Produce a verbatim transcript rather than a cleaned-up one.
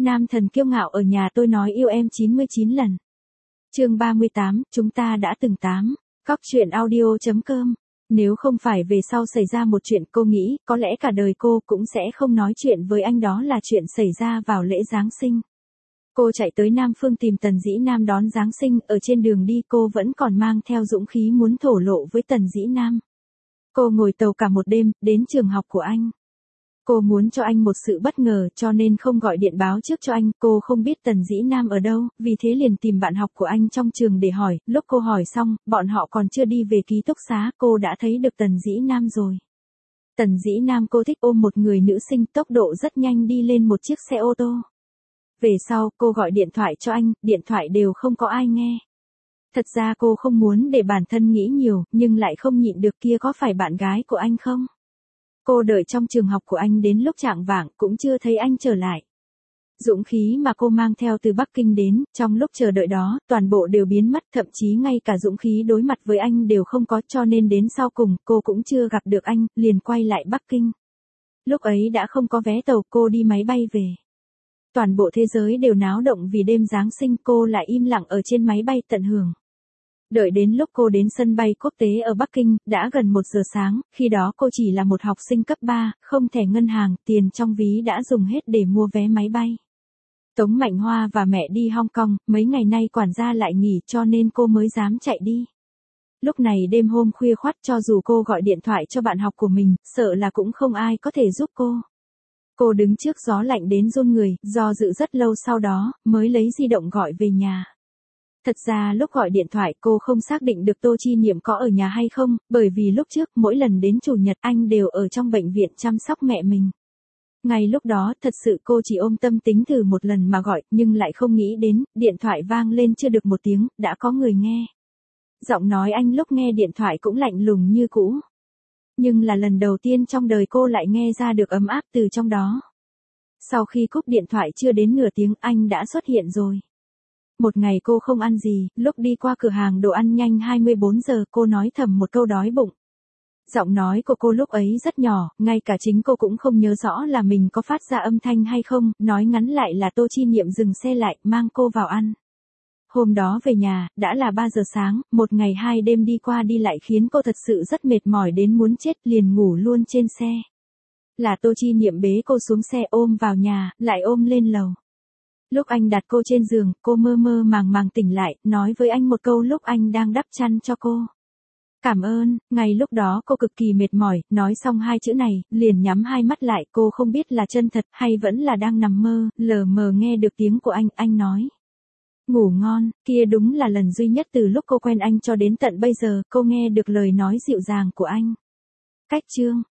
Nam thần kiêu ngạo ở nhà tôi nói yêu em chín mươi chín lần. Chương ba mươi tám, chúng ta đã từng tám. Cóc truyện audio chấm com. Nếu không phải về sau xảy ra một chuyện, cô nghĩ có lẽ cả đời cô cũng sẽ không nói chuyện với anh, đó là chuyện xảy ra vào lễ Giáng sinh. Cô chạy tới Nam Phương tìm Tần Dĩ Nam đón Giáng sinh, ở trên đường đi cô vẫn còn mang theo dũng khí muốn thổ lộ với Tần Dĩ Nam. Cô ngồi tàu cả một đêm, đến trường học của anh. Cô muốn cho anh một sự bất ngờ cho nên không gọi điện báo trước cho anh, cô không biết Tần Dĩ Nam ở đâu, vì thế liền tìm bạn học của anh trong trường để hỏi, lúc cô hỏi xong, bọn họ còn chưa đi về ký túc xá, cô đã thấy được Tần Dĩ Nam rồi. Tần Dĩ Nam cô thích ôm một người nữ sinh, tốc độ rất nhanh đi lên một chiếc xe ô tô. Về sau, cô gọi điện thoại cho anh, điện thoại đều không có ai nghe. Thật ra cô không muốn để bản thân nghĩ nhiều, nhưng lại không nhịn được, kia có phải bạn gái của anh không? Cô đợi trong trường học của anh đến lúc chạng vạng cũng chưa thấy anh trở lại. Dũng khí mà cô mang theo từ Bắc Kinh đến, trong lúc chờ đợi đó, toàn bộ đều biến mất, thậm chí ngay cả dũng khí đối mặt với anh đều không có, cho nên đến sau cùng, cô cũng chưa gặp được anh, liền quay lại Bắc Kinh. Lúc ấy đã không có vé tàu, cô đi máy bay về. Toàn bộ thế giới đều náo động vì đêm Giáng sinh, cô lại im lặng ở trên máy bay tận hưởng. Đợi đến lúc cô đến sân bay quốc tế ở Bắc Kinh, đã gần một giờ sáng, khi đó cô chỉ là một học sinh cấp ba, không thẻ ngân hàng, tiền trong ví đã dùng hết để mua vé máy bay. Tống Mạnh Hoa và mẹ đi Hong Kong, mấy ngày nay quản gia lại nghỉ cho nên cô mới dám chạy đi. Lúc này đêm hôm khuya khoắt, cho dù cô gọi điện thoại cho bạn học của mình, sợ là cũng không ai có thể giúp cô. Cô đứng trước gió lạnh đến run người, do dự rất lâu sau đó, mới lấy di động gọi về nhà. Thật ra lúc gọi điện thoại cô không xác định được Tô Chi Niệm có ở nhà hay không, bởi vì lúc trước mỗi lần đến chủ nhật anh đều ở trong bệnh viện chăm sóc mẹ mình. Ngay lúc đó thật sự cô chỉ ôm tâm tính thử một lần mà gọi, nhưng lại không nghĩ đến, điện thoại vang lên chưa được một tiếng, đã có người nghe. Giọng nói anh lúc nghe điện thoại cũng lạnh lùng như cũ. Nhưng là lần đầu tiên trong đời cô lại nghe ra được ấm áp từ trong đó. Sau khi cúp điện thoại chưa đến nửa tiếng anh đã xuất hiện rồi. Một ngày cô không ăn gì, lúc đi qua cửa hàng đồ ăn nhanh hai mươi bốn giờ cô nói thầm một câu đói bụng. Giọng nói của cô lúc ấy rất nhỏ, ngay cả chính cô cũng không nhớ rõ là mình có phát ra âm thanh hay không, nói ngắn lại là Tô Chi Niệm dừng xe lại, mang cô vào ăn. Hôm đó về nhà, đã là ba giờ sáng, một ngày hai đêm đi qua đi lại khiến cô thật sự rất mệt mỏi đến muốn chết, liền ngủ luôn trên xe. Là Tô Chi Niệm bế cô xuống xe ôm vào nhà, lại ôm lên lầu. Lúc anh đặt cô trên giường, cô mơ mơ màng màng tỉnh lại, nói với anh một câu lúc anh đang đắp chăn cho cô. Cảm ơn, ngay lúc đó cô cực kỳ mệt mỏi, nói xong hai chữ này, liền nhắm hai mắt lại, cô không biết là chân thật hay vẫn là đang nằm mơ, lờ mờ nghe được tiếng của anh, anh nói. Ngủ ngon, kia đúng là lần duy nhất từ lúc cô quen anh cho đến tận bây giờ, cô nghe được lời nói dịu dàng của anh. Cách chương.